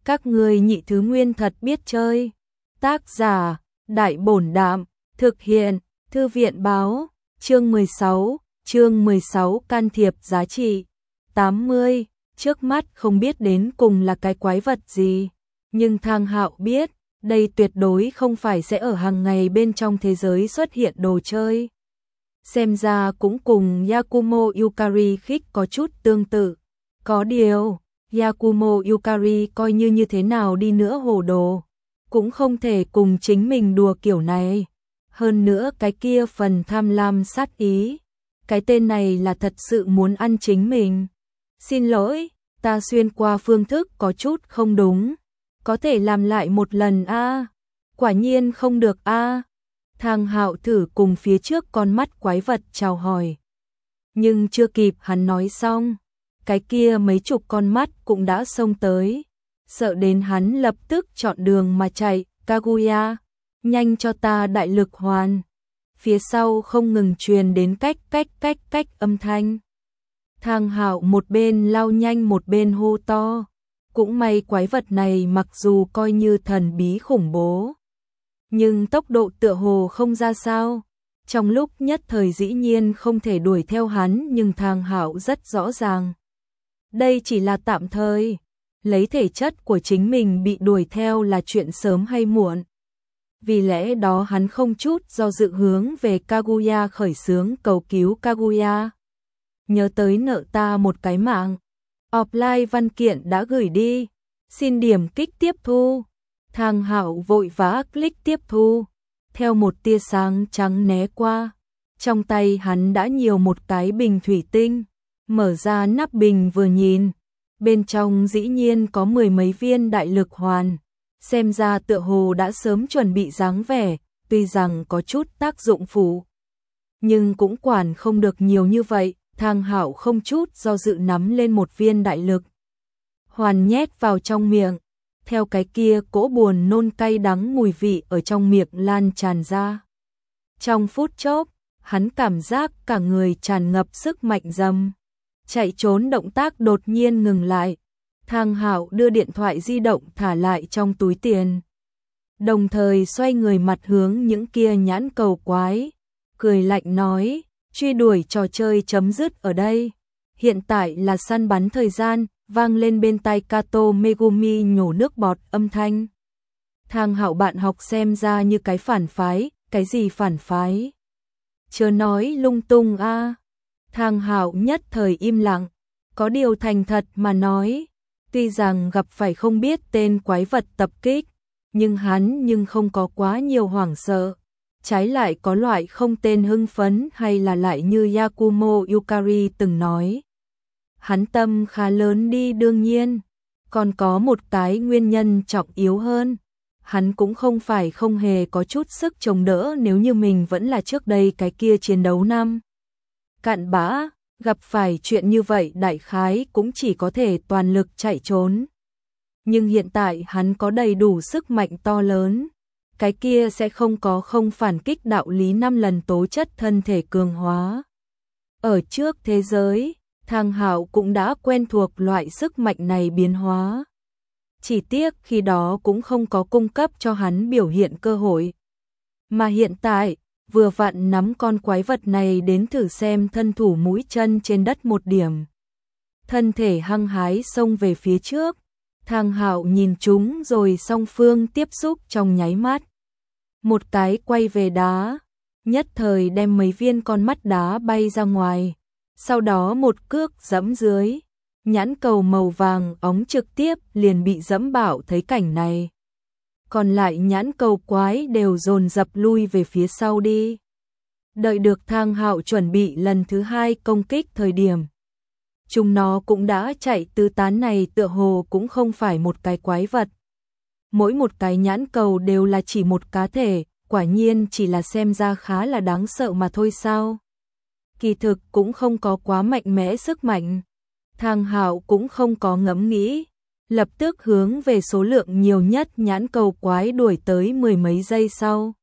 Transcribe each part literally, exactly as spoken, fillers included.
Các ngươi nhị thứ nguyên thật biết chơi. Tác giả, Đại Bổn Đạm, thực hiện, Thư viện Báo, chương mười sáu, chương mười sáu can thiệp giá trị. tám mươi, trước mắt không biết đến cùng là cái quái vật gì, nhưng Thang Hạo biết, đây tuyệt đối không phải sẽ ở hàng ngày bên trong thế giới xuất hiện đồ chơi. Xem ra cũng cùng Yakumo Yukari Khích có chút tương tự. Có điều, Yakumo Yukari coi như như thế nào đi nữa hồ đồ, cũng không thể cùng chính mình đùa kiểu này. Hơn nữa cái kia phần tham lam sát ý, cái tên này là thật sự muốn ăn chính mình. Xin lỗi, ta xuyên qua phương thức có chút không đúng, có thể làm lại một lần a? À? Quả nhiên không được a. À? Thang Hạo thử cùng phía trước con mắt quái vật chào hỏi. Nhưng chưa kịp hắn nói xong, cái kia mấy chục con mắt cũng đã xông tới, sợ đến hắn lập tức chọn đường mà chạy. Kaguya, nhanh cho ta đại lực hoàn. Phía sau không ngừng truyền đến cách cách cách cách âm thanh. Thang Hạo một bên lao nhanh một bên hô to. Cũng may quái vật này mặc dù coi như thần bí khủng bố, nhưng tốc độ tựa hồ không ra sao. Trong lúc nhất thời dĩ nhiên không thể đuổi theo hắn, nhưng Thang Hạo rất rõ ràng. Đây chỉ là tạm thời, lấy thể chất của chính mình bị đuổi theo là chuyện sớm hay muộn. Vì lẽ đó hắn không chút do dự hướng về Kaguya khởi xướng cầu cứu. Kaguya, nhớ tới nợ ta một cái mạng. Offline văn kiện đã gửi đi, xin điểm kích tiếp thu. Thang Hạo vội vã click tiếp thu, theo một tia sáng trắng né qua. Trong tay hắn đã nhiều một cái bình thủy tinh, mở ra nắp bình vừa nhìn, bên trong dĩ nhiên có mười mấy viên đại lực hoàn, xem ra tựa hồ đã sớm chuẩn bị dáng vẻ, tuy rằng có chút tác dụng phụ, nhưng cũng quản không được nhiều như vậy. Thang Hạo không chút do dự nắm lên một viên đại lực hoàn nhét vào trong miệng, theo cái kia cỗ buồn nôn cay đắng mùi vị ở trong miệng lan tràn ra. Trong phút chốc, hắn cảm giác cả người tràn ngập sức mạnh dâm. Chạy trốn động tác đột nhiên ngừng lại. Thang Hạo đưa điện thoại di động thả lại trong túi tiền, đồng thời xoay người mặt hướng những kia nhãn cầu quái, cười lạnh nói, truy đuổi trò chơi chấm dứt ở đây, hiện tại là săn bắn thời gian. Vang lên bên tai Kato Megumi nhổ nước bọt âm thanh. Thang Hạo bạn học xem ra như cái phản phái. Cái gì phản phái? Chớ nói lung tung a. À. Thang Hạo nhất thời im lặng, có điều thành thật mà nói, tuy rằng gặp phải không biết tên quái vật tập kích, nhưng hắn nhưng không có quá nhiều hoảng sợ, trái lại có loại không tên hưng phấn, hay là lại như Yakumo Yukari từng nói, hắn tâm khá lớn đi. Đương nhiên, còn có một cái nguyên nhân trọng yếu hơn, hắn cũng không phải không hề có chút sức chống đỡ nếu như mình vẫn là trước đây cái kia chiến đấu năm cặn bã, gặp phải chuyện như vậy đại khái cũng chỉ có thể toàn lực chạy trốn. Nhưng hiện tại hắn có đầy đủ sức mạnh to lớn, cái kia sẽ không có không phản kích đạo lý. Năm lần tố chất thân thể cường hóa. Ở trước thế giới, Thang Hạo cũng đã quen thuộc loại sức mạnh này biến hóa. Chỉ tiếc khi đó cũng không có cung cấp cho hắn biểu hiện cơ hội. Mà hiện tại, vừa vặn nắm con quái vật này đến thử xem thân thủ mũi chân trên đất một điểm. Thân thể hăng hái xông về phía trước, Thang Hạo nhìn chúng rồi song phương tiếp xúc trong nháy mắt. Một cái quay về đá, nhất thời đem mấy viên con mắt đá bay ra ngoài. Sau đó một cước giẫm dưới, nhãn cầu màu vàng óng trực tiếp liền bị giẫm bạo. Thấy cảnh này, còn lại nhãn cầu quái đều dồn dập lui về phía sau đi. Đợi được Thang Hạo chuẩn bị lần thứ hai công kích thời điểm, chúng nó cũng đã chạy tứ tán. Này tựa hồ cũng không phải một cái quái vật, mỗi một cái nhãn cầu đều là chỉ một cá thể, quả nhiên chỉ là xem ra khá là đáng sợ mà thôi sao. Kỳ thực cũng không có quá mạnh mẽ sức mạnh. Thang Hạo cũng không có ngẫm nghĩ, lập tức hướng về số lượng nhiều nhất nhãn cầu quái đuổi tới. Mười mấy giây sau,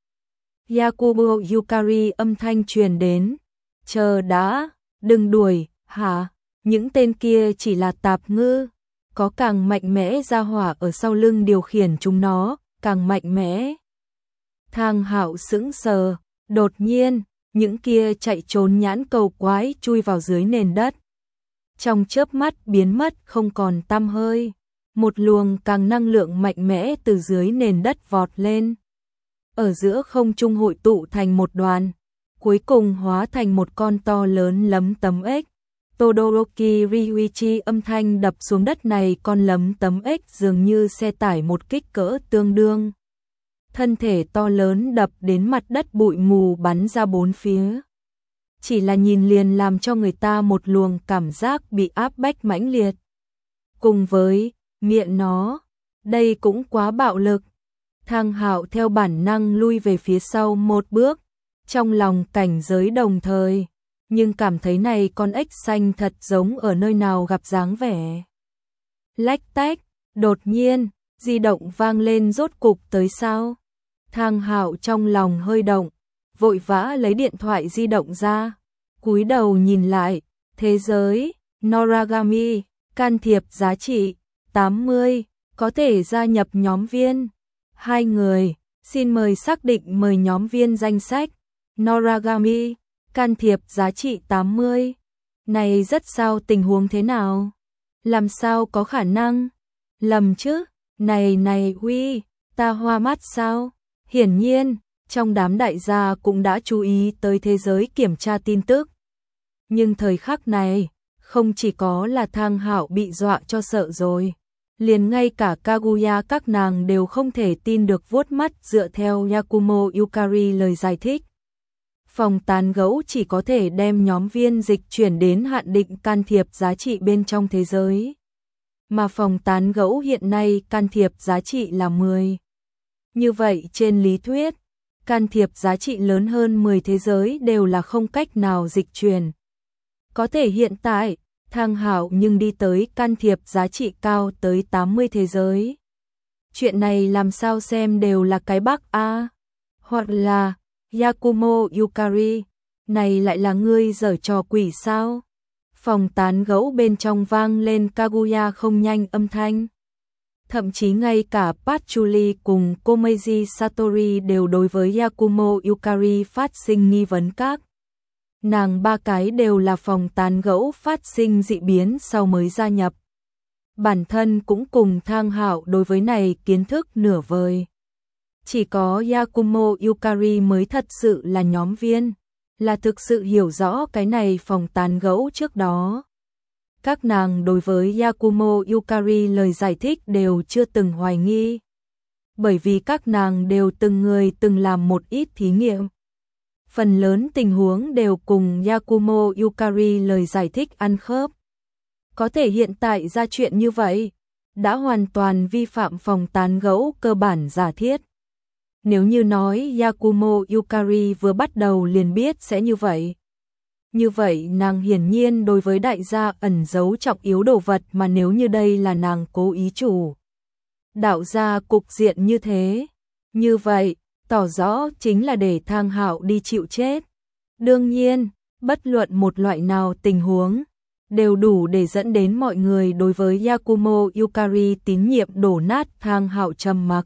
Yakumo Yukari âm thanh truyền đến, chờ đã, đừng đuổi, hả? Những tên kia chỉ là tạp ngư, có càng mạnh mẽ gia hỏa ở sau lưng điều khiển chúng nó, càng mạnh mẽ. Thang Hạo sững sờ, đột nhiên, những kia chạy trốn nhãn cầu quái chui vào dưới nền đất. Trong chớp mắt biến mất không còn tăm hơi, một luồng càng năng lượng mạnh mẽ từ dưới nền đất vọt lên. Ở giữa không trung hội tụ thành một đoàn, cuối cùng hóa thành một con to lớn lấm tấm ếch. Todoroki Ryuichi âm thanh đập xuống đất này, con lấm tấm ếch dường như xe tải một kích cỡ tương đương. Thân thể to lớn đập đến mặt đất, bụi mù bắn ra bốn phía. Chỉ là nhìn liền làm cho người ta một luồng cảm giác bị áp bách mãnh liệt. Cùng với miệng nó, đây cũng quá bạo lực. Thang Hạo theo bản năng lui về phía sau một bước, trong lòng cảnh giới đồng thời, nhưng cảm thấy này con ếch xanh thật giống ở nơi nào gặp dáng vẻ. Lách tách, đột nhiên, di động vang lên, rốt cục tới sao? Thang Hạo trong lòng hơi động, vội vã lấy điện thoại di động ra, cúi đầu nhìn lại, thế giới, Noragami, can thiệp giá trị, tám mươi, có thể gia nhập nhóm viên. Hai người, xin mời xác định mời nhóm viên danh sách, Noragami, can thiệp giá trị tám mươi. Này rất sao, tình huống thế nào? Làm sao có khả năng? Lầm chứ, này này huy, ta hoa mắt sao? Hiển nhiên, trong đám đại gia cũng đã chú ý tới thế giới kiểm tra tin tức. Nhưng thời khắc này, không chỉ có là Thang Hạo bị dọa cho sợ rồi, liền ngay cả Kaguya các nàng đều không thể tin được, vuốt mắt dựa theo Yakumo Yukari lời giải thích. Phòng tán gẫu chỉ có thể đem nhóm viên dịch chuyển đến hạn định can thiệp giá trị bên trong thế giới. Mà phòng tán gẫu hiện nay can thiệp giá trị là mười. Như vậy trên lý thuyết, can thiệp giá trị lớn hơn mười thế giới đều là không cách nào dịch chuyển. Có thể hiện tại, Thang Hạo nhưng đi tới can thiệp giá trị cao tới tám mươi thế giới. Chuyện này làm sao xem đều là cái bug a. Hoặc là Yakumo Yukari, này lại là ngươi giở trò quỷ sao? Phòng tán gẫu bên trong vang lên Kaguya không nhanh âm thanh. Thậm chí ngay cả Patchouli cùng Komeiji Satori đều đối với Yakumo Yukari phát sinh nghi vấn, các nàng ba cái đều là phòng tán gẫu phát sinh dị biến sau mới gia nhập. Bản thân cũng cùng Thang Hạo đối với này kiến thức nửa vời. Chỉ có Yakumo Yukari mới thật sự là nhóm viên, là thực sự hiểu rõ cái này phòng tán gẫu trước đó. Các nàng đối với Yakumo Yukari lời giải thích đều chưa từng hoài nghi. Bởi vì các nàng đều từng người từng làm một ít thí nghiệm. Phần lớn tình huống đều cùng Yakumo Yukari lời giải thích ăn khớp. Có thể hiện tại ra chuyện như vậy, đã hoàn toàn vi phạm phòng tán gẫu cơ bản giả thiết. Nếu như nói Yakumo Yukari vừa bắt đầu liền biết sẽ như vậy. Như vậy nàng hiển nhiên đối với đại gia ẩn giấu trọng yếu đồ vật, mà nếu như đây là nàng cố ý chủ đạo ra cục diện như thế, như vậy, tỏ rõ chính là để Thang Hạo đi chịu chết. Đương nhiên, bất luận một loại nào tình huống, đều đủ để dẫn đến mọi người đối với Yakumo Yukari tín nhiệm đổ nát. Thang Hạo trầm mặc.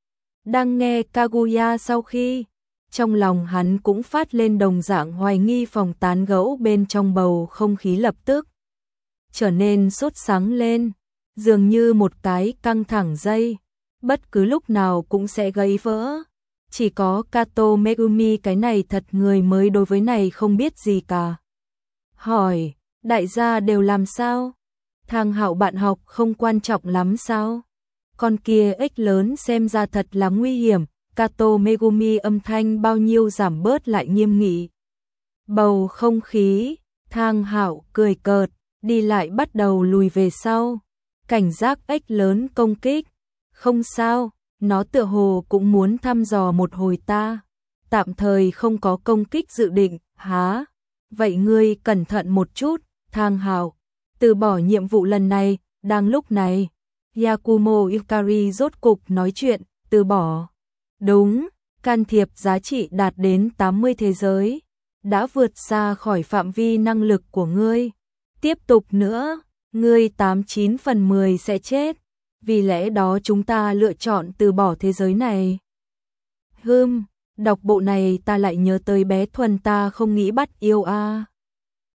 Đang nghe Kaguya sau khi, trong lòng hắn cũng phát lên đồng dạng hoài nghi, phòng tán gẫu bên trong bầu không khí lập tức trở nên sốt sắng lên, dường như một cái căng thẳng dây, bất cứ lúc nào cũng sẽ gãy vỡ. Chỉ có Kato Megumi cái này thật người mới đối với này không biết gì cả. Hỏi, đại gia đều làm sao? Thang Hạo bạn học không quan trọng lắm sao? Con kia ếch lớn xem ra thật là nguy hiểm. Kato Megumi âm thanh bao nhiêu giảm bớt lại nghiêm nghị. Bầu không khí, Thang Hạo cười cợt, đi lại bắt đầu lùi về sau. Cảnh giác ếch lớn công kích. Không sao, nó tựa hồ cũng muốn thăm dò một hồi ta. Tạm thời không có công kích dự định, há? Vậy ngươi cẩn thận một chút, Thang Hạo. Từ bỏ nhiệm vụ lần này, đang lúc này. Yakumo Yukari rốt cục nói chuyện, từ bỏ. Đúng, can thiệp giá trị đạt đến tám mươi thế giới, đã vượt xa khỏi phạm vi năng lực của ngươi. Tiếp tục nữa, ngươi tám chín phần mười sẽ chết, vì lẽ đó chúng ta lựa chọn từ bỏ thế giới này. Hừm, đọc bộ này ta lại nhớ tới bé Thuần ta không nghĩ bắt yêu a.